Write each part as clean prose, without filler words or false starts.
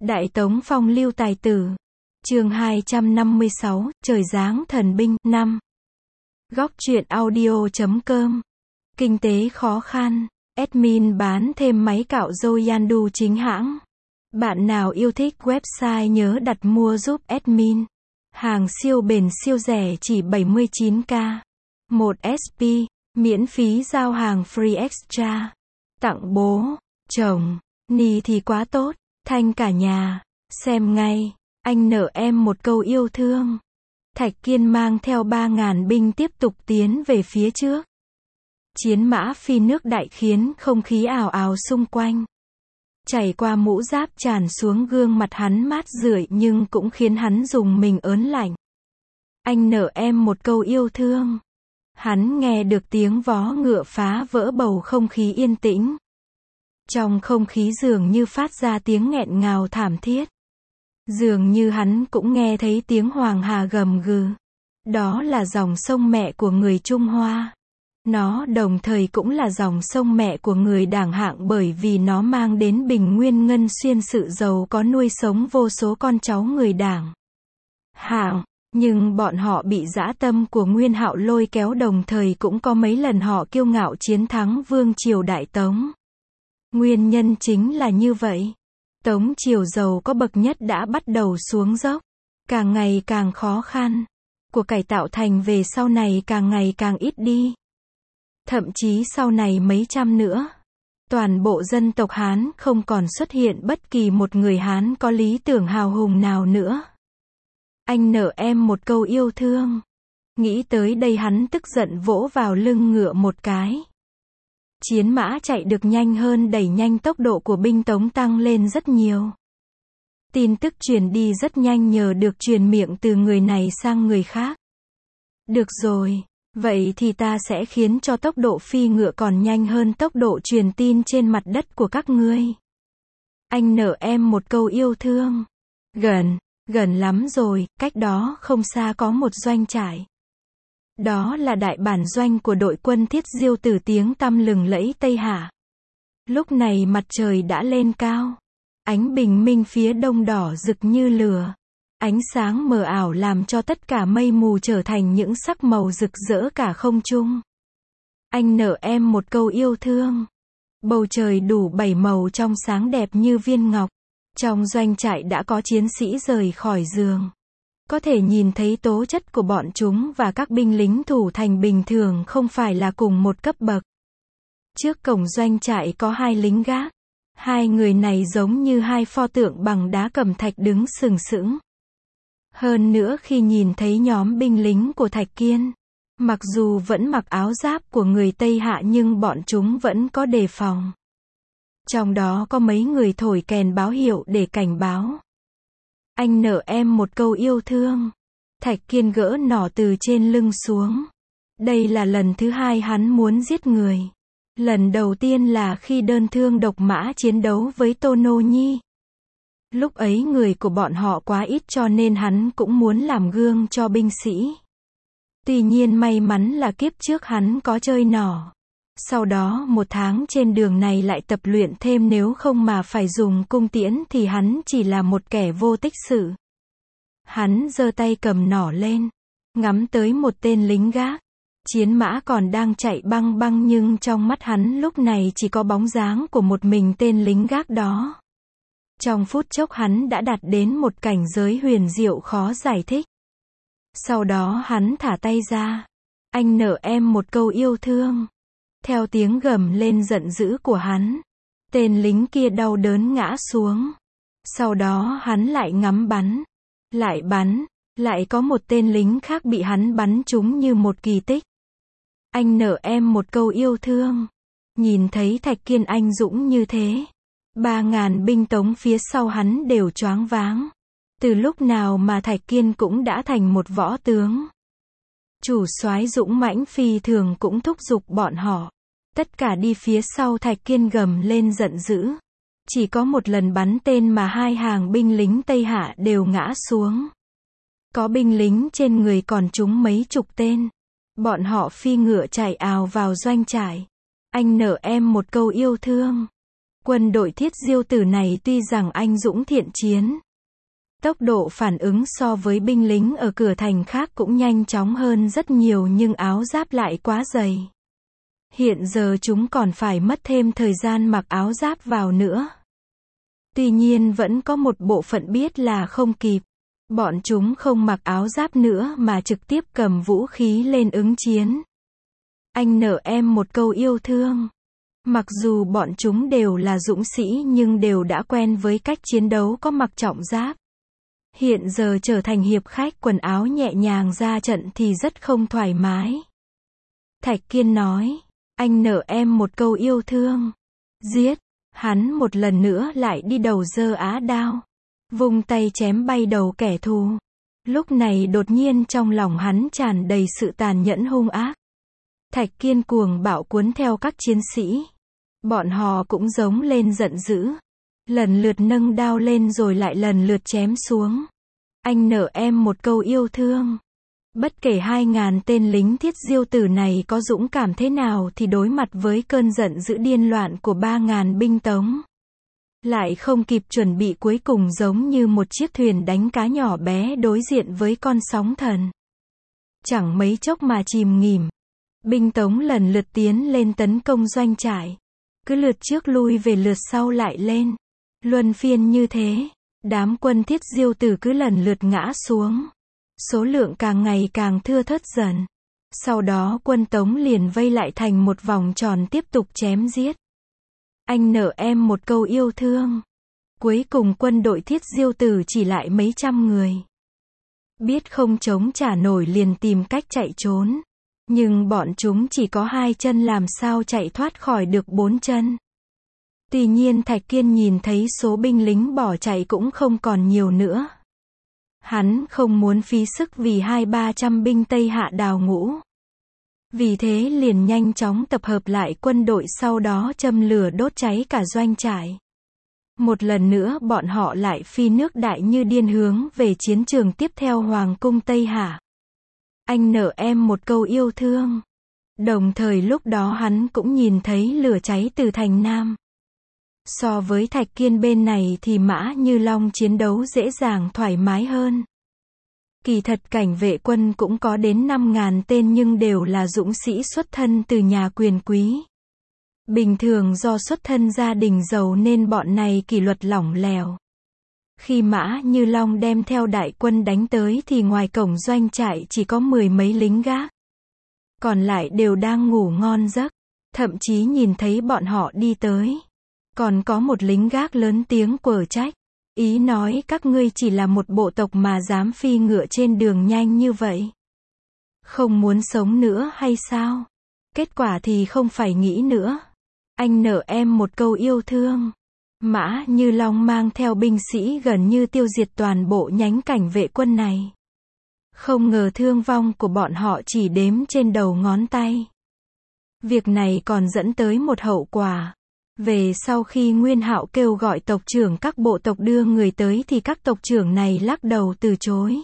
Đại Tống phong lưu tài tử. Chương 256, trời giáng thần binh, 5. Góc truyện audio.com. Kinh tế khó khăn. Admin bán thêm máy cạo râu Yandu chính hãng. Bạn nào yêu thích website nhớ đặt mua giúp admin. Hàng siêu bền siêu rẻ chỉ 79k. 1 SP, miễn phí giao hàng free extra. Tặng bố, chồng, ni thì quá tốt, thanh cả nhà. Xem ngay, anh nợ em một câu yêu thương. Thạch Kiên mang theo 3.000 binh tiếp tục tiến về phía trước. Chiến mã phi nước đại khiến không khí ào ào xung quanh. Chảy qua mũ giáp tràn xuống gương mặt hắn mát rượi nhưng cũng khiến hắn dùng mình ớn lạnh. Anh nợ em một câu yêu thương. Hắn nghe được tiếng vó ngựa phá vỡ bầu không khí yên tĩnh. Trong không khí dường như phát ra tiếng nghẹn ngào thảm thiết. Dường như hắn cũng nghe thấy tiếng Hoàng Hà gầm gừ. Đó là dòng sông mẹ của người Trung Hoa. Nó đồng thời cũng là dòng sông mẹ của người Đảng hạng bởi vì nó mang đến bình nguyên ngân xuyên sự giàu có nuôi sống vô số con cháu người Đảng hạng. Nhưng bọn họ bị dã tâm của Nguyên Hạo lôi kéo, đồng thời cũng có mấy lần họ kiêu ngạo chiến thắng vương triều Đại Tống. Nguyên nhân chính là như vậy. Tống triều giàu có bậc nhất đã bắt đầu xuống dốc. Càng ngày càng khó khăn. Của cải tạo thành về sau này càng ngày càng ít đi. Thậm chí sau này mấy trăm nữa, toàn bộ dân tộc Hán không còn xuất hiện bất kỳ một người Hán có lý tưởng hào hùng nào nữa. Anh nợ em một câu yêu thương. Nghĩ tới đây hắn tức giận vỗ vào lưng ngựa một cái. Chiến mã chạy được nhanh hơn, đẩy nhanh tốc độ của binh Tống tăng lên rất nhiều. Tin tức truyền đi rất nhanh nhờ được truyền miệng từ người này sang người khác. Được rồi, vậy thì ta sẽ khiến cho tốc độ phi ngựa còn nhanh hơn tốc độ truyền tin trên mặt đất của các ngươi. Anh nợ em một câu yêu thương. Gần lắm rồi, cách đó không xa có một doanh trại. Đó là đại bản doanh của đội quân Thiết Diêu từ tiếng tăm lừng lẫy Tây Hạ. Lúc này mặt trời đã lên cao. Ánh bình minh phía đông đỏ rực như lửa. Ánh sáng mờ ảo làm cho tất cả mây mù trở thành những sắc màu rực rỡ cả không trung. Anh nợ em một câu yêu thương. Bầu trời đủ 7 màu trong sáng đẹp như viên ngọc. Trong doanh trại đã có chiến sĩ rời khỏi giường. Có thể nhìn thấy tố chất của bọn chúng và các binh lính thủ thành bình thường không phải là cùng một cấp bậc. Trước cổng doanh trại có 2 lính gác. 2 người này giống như 2 pho tượng bằng đá cẩm thạch đứng sừng sững. Hơn nữa khi nhìn thấy nhóm binh lính của Thạch Kiên, mặc dù vẫn mặc áo giáp của người Tây Hạ nhưng bọn chúng vẫn có đề phòng. Trong đó có mấy người thổi kèn báo hiệu để cảnh báo. Anh nợ em một câu yêu thương. Thạch Kiên gỡ nỏ từ trên lưng xuống. Đây là lần thứ 2 hắn muốn giết người. Lần đầu tiên là khi đơn thương độc mã chiến đấu với Tô Nô Nhi. Lúc ấy người của bọn họ quá ít cho nên hắn cũng muốn làm gương cho binh sĩ. Tuy nhiên may mắn là kiếp trước hắn có chơi nỏ. Sau đó 1 tháng trên đường này lại tập luyện thêm, nếu không mà phải dùng cung tiễn thì hắn chỉ là một kẻ vô tích sự. Hắn giơ tay cầm nỏ lên, ngắm tới một tên lính gác. Chiến mã còn đang chạy băng băng nhưng trong mắt hắn lúc này chỉ có bóng dáng của một mình tên lính gác đó. Trong phút chốc hắn đã đạt đến một cảnh giới huyền diệu khó giải thích. Sau đó hắn thả tay ra. Anh nợ em một câu yêu thương. Theo tiếng gầm lên giận dữ của hắn, tên lính kia đau đớn ngã xuống. Sau đó hắn lại ngắm bắn. Lại có một tên lính khác bị hắn bắn trúng như một kỳ tích. Anh nợ em một câu yêu thương. Nhìn thấy Thạch Kiên anh dũng như thế, 3.000 binh Tống phía sau hắn đều choáng váng. Từ lúc nào mà Thạch Kiên cũng đã thành một võ tướng. Chủ soái dũng mãnh phi thường cũng thúc giục bọn họ. Tất cả đi phía sau Thạch Kiên gầm lên giận dữ. Chỉ có một lần bắn tên mà 2 hàng binh lính Tây Hạ đều ngã xuống. Có binh lính trên người còn trúng mấy chục tên. Bọn họ phi ngựa chạy ào vào doanh trại. Anh nợ em một câu yêu thương. Quân đội Thiết Diêu Tử này tuy rằng anh dũng thiện chiến, tốc độ phản ứng so với binh lính ở cửa thành khác cũng nhanh chóng hơn rất nhiều, nhưng áo giáp lại quá dày. Hiện giờ chúng còn phải mất thêm thời gian mặc áo giáp vào nữa. Tuy nhiên vẫn có một bộ phận biết là không kịp. Bọn chúng không mặc áo giáp nữa mà trực tiếp cầm vũ khí lên ứng chiến. Anh nợ em một câu yêu thương. Mặc dù bọn chúng đều là dũng sĩ nhưng đều đã quen với cách chiến đấu có mặc trọng giáp. Hiện giờ trở thành hiệp khách quần áo nhẹ nhàng ra trận thì rất không thoải mái. Thạch Kiên nói, anh nợ em một câu yêu thương. Giết, hắn một lần nữa lại đi đầu giơ á đao. Vung tay chém bay đầu kẻ thù. Lúc này đột nhiên trong lòng hắn tràn đầy sự tàn nhẫn hung ác. Thạch Kiên cuồng bạo cuốn theo các chiến sĩ. Bọn họ cũng giống lên giận dữ. Lần lượt nâng đao lên rồi lại lần lượt chém xuống. Anh nợ em một câu yêu thương. Bất kể 2.000 tên lính Thiết Diêu Tử này có dũng cảm thế nào thì đối mặt với cơn giận dữ điên loạn của 3.000 binh Tống, lại không kịp chuẩn bị, cuối cùng giống như một chiếc thuyền đánh cá nhỏ bé đối diện với con sóng thần. Chẳng mấy chốc mà chìm nghỉm. Binh Tống lần lượt tiến lên tấn công doanh trại. Cứ lượt trước lui về lượt sau lại lên. Luân phiên như thế, đám quân Thiết Diêu Tử cứ lần lượt ngã xuống. Số lượng càng ngày càng thưa thớt dần. Sau đó quân Tống liền vây lại thành một vòng tròn tiếp tục chém giết. Anh nợ em một câu yêu thương. Cuối cùng quân đội Thiết Diêu Tử chỉ lại mấy trăm người. Biết không chống trả nổi liền tìm cách chạy trốn. Nhưng bọn chúng chỉ có 2 chân làm sao chạy thoát khỏi được 4 chân. Tuy nhiên Thạch Kiên nhìn thấy số binh lính bỏ chạy cũng không còn nhiều nữa. Hắn không muốn phí sức vì 200-300 binh Tây Hạ đào ngũ. Vì thế liền nhanh chóng tập hợp lại quân đội, sau đó châm lửa đốt cháy cả doanh trại. Một lần nữa bọn họ lại phi nước đại như điên hướng về chiến trường tiếp theo Hoàng cung Tây Hạ. Anh nợ em một câu yêu thương. Đồng thời lúc đó hắn cũng nhìn thấy lửa cháy từ thành Nam. So với Thạch Kiên bên này thì Mã Như Long chiến đấu dễ dàng thoải mái hơn. Kỳ thật cảnh vệ quân cũng có đến 5.000 tên nhưng đều là dũng sĩ xuất thân từ nhà quyền quý. Bình thường do xuất thân gia đình giàu nên bọn này kỷ luật lỏng lẻo. Khi Mã Như Long đem theo đại quân đánh tới thì ngoài cổng doanh trại chỉ có 10 mấy lính gác. Còn lại đều đang ngủ ngon giấc. Thậm chí nhìn thấy bọn họ đi tới. Còn có một lính gác lớn tiếng quở trách. Ý nói các ngươi chỉ là một bộ tộc mà dám phi ngựa trên đường nhanh như vậy. Không muốn sống nữa hay sao? Kết quả thì không phải nghĩ nữa. Anh nợ em một câu yêu thương. Mã Như Long mang theo binh sĩ gần như tiêu diệt toàn bộ nhánh cảnh vệ quân này. Không ngờ thương vong của bọn họ chỉ đếm trên đầu ngón tay. Việc này còn dẫn tới một hậu quả. Về sau khi Nguyên Hạo kêu gọi tộc trưởng các bộ tộc đưa người tới thì các tộc trưởng này lắc đầu từ chối.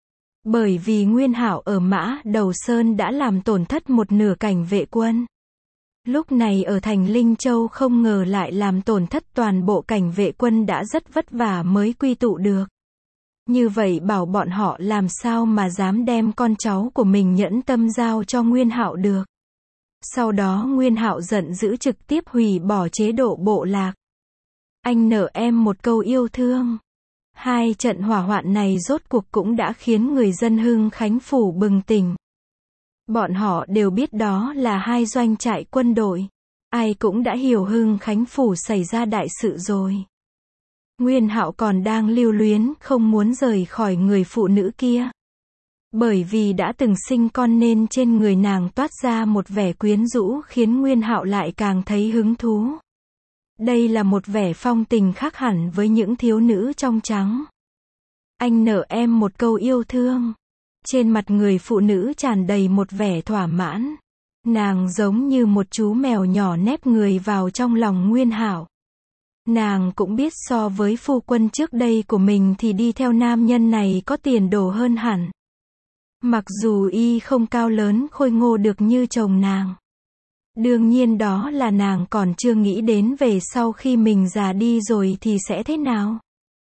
Bởi vì Nguyên Hạo ở Mã Đầu Sơn đã làm tổn thất một nửa cảnh vệ quân. Lúc này ở thành Linh Châu không ngờ lại làm tổn thất toàn bộ cảnh vệ quân đã rất vất vả mới quy tụ được. Như vậy bảo bọn họ làm sao mà dám đem con cháu của mình nhẫn tâm giao cho Nguyên Hạo được. Sau đó Nguyên Hạo giận dữ trực tiếp hủy bỏ chế độ bộ lạc. Anh nợ em một câu yêu thương. 2 trận hỏa hoạn này rốt cuộc cũng đã khiến người dân Hưng Khánh Phủ bừng tỉnh. Bọn họ đều biết đó là 2 doanh trại quân đội. Ai cũng đã hiểu Hưng Khánh Phủ xảy ra đại sự rồi. Nguyên Hạo còn đang lưu luyến, không muốn rời khỏi người phụ nữ kia. Bởi vì đã từng sinh con nên trên người nàng toát ra một vẻ quyến rũ khiến Nguyên Hạo lại càng thấy hứng thú. Đây là một vẻ phong tình khác hẳn với những thiếu nữ trong trắng. Anh nợ em một câu yêu thương. Trên mặt người phụ nữ tràn đầy một vẻ thỏa mãn. Nàng giống như một chú mèo nhỏ nép người vào trong lòng Nguyên Hạo. Nàng cũng biết so với phu quân trước đây của mình thì đi theo nam nhân này có tiền đồ hơn hẳn. Mặc dù y không cao lớn khôi ngô được như chồng nàng. Đương nhiên đó là nàng còn chưa nghĩ đến về sau khi mình già đi rồi thì sẽ thế nào.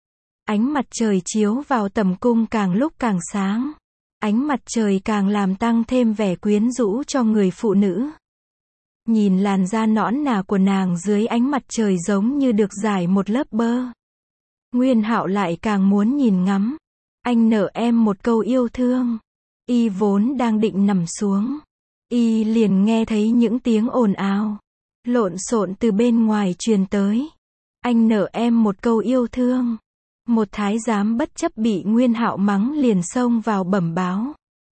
Ánh mặt trời chiếu vào tầm cung càng lúc càng sáng. Ánh mặt trời càng làm tăng thêm vẻ quyến rũ cho người phụ nữ. Nhìn làn da nõn nà của nàng dưới ánh mặt trời giống như được rải một lớp bơ. Nguyên Hạo lại càng muốn nhìn ngắm. Anh nợ em một câu yêu thương. Y vốn đang định nằm xuống. Y liền nghe thấy những tiếng ồn ào, lộn xộn từ bên ngoài truyền tới. Anh nợ em một câu yêu thương. Một thái giám bất chấp bị Nguyên Hạo mắng liền xông vào bẩm báo.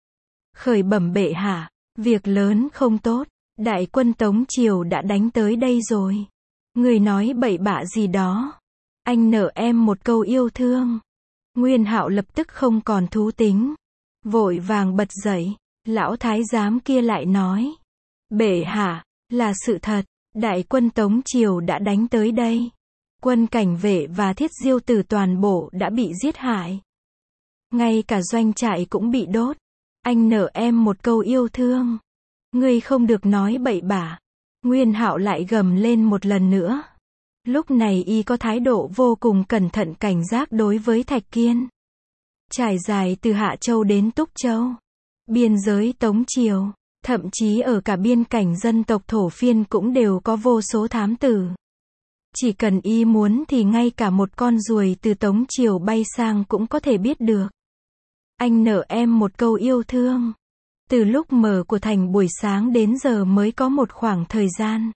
Khởi bẩm bệ hạ, việc lớn không tốt, đại quân Tống Triều đã đánh tới đây rồi. Người nói bậy bạ gì đó. Anh nợ em một câu yêu thương. Nguyên Hạo lập tức không còn thú tính, vội vàng bật dậy. Lão thái giám kia lại nói, bệ hạ, là sự thật, đại quân Tống Triều đã đánh tới đây. Quân cảnh vệ và thiết diêu tử toàn bộ đã bị giết hại. Ngay cả doanh trại cũng bị đốt. Anh nợ em một câu yêu thương. Ngươi không được nói bậy bạ. Nguyên Hạo lại gầm lên một lần nữa. Lúc này y có thái độ vô cùng cẩn thận cảnh giác đối với Thạch Kiên. Trải dài từ Hạ Châu đến Túc Châu, biên giới Tống Triều, thậm chí ở cả biên cảnh dân tộc Thổ Phiên cũng đều có vô số thám tử. Chỉ cần y muốn thì ngay cả một con ruồi từ Tống Triều bay sang cũng có thể biết được. Anh nợ em một câu yêu thương. Từ lúc mở của thành buổi sáng đến giờ mới có một khoảng thời gian.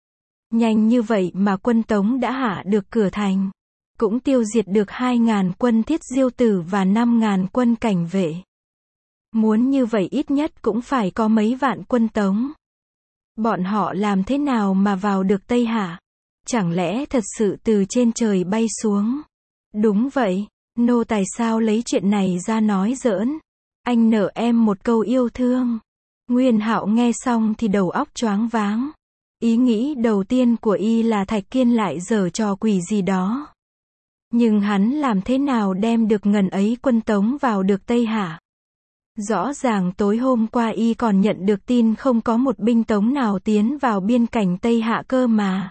Nhanh như vậy mà quân Tống đã hạ được cửa thành. Cũng tiêu diệt được 2.000 quân thiết diêu tử và 5.000 quân cảnh vệ. Muốn như vậy ít nhất cũng phải có mấy vạn quân Tống. Bọn họ làm thế nào mà vào được Tây Hạ? Chẳng lẽ thật sự từ trên trời bay xuống? Đúng vậy, nô tài sao lấy chuyện này ra nói giỡn. Anh nợ em một câu yêu thương. Nguyên Hạo nghe xong thì đầu óc choáng váng. Ý nghĩ đầu tiên của y là Thạch Kiên lại giở trò quỷ gì đó. Nhưng hắn làm thế nào đem được ngần ấy quân Tống vào được Tây Hạ? Rõ ràng tối hôm qua y còn nhận được tin không có một binh Tống nào tiến vào biên cảnh Tây Hạ cơ mà.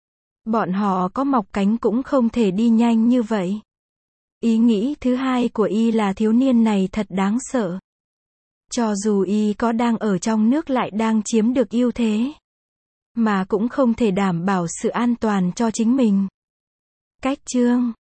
Bọn họ có mọc cánh cũng không thể đi nhanh như vậy. Ý nghĩ thứ hai của y là thiếu niên này thật đáng sợ. Cho dù y có đang ở trong nước lại đang chiếm được ưu thế, mà cũng không thể đảm bảo sự an toàn cho chính mình. Cách chương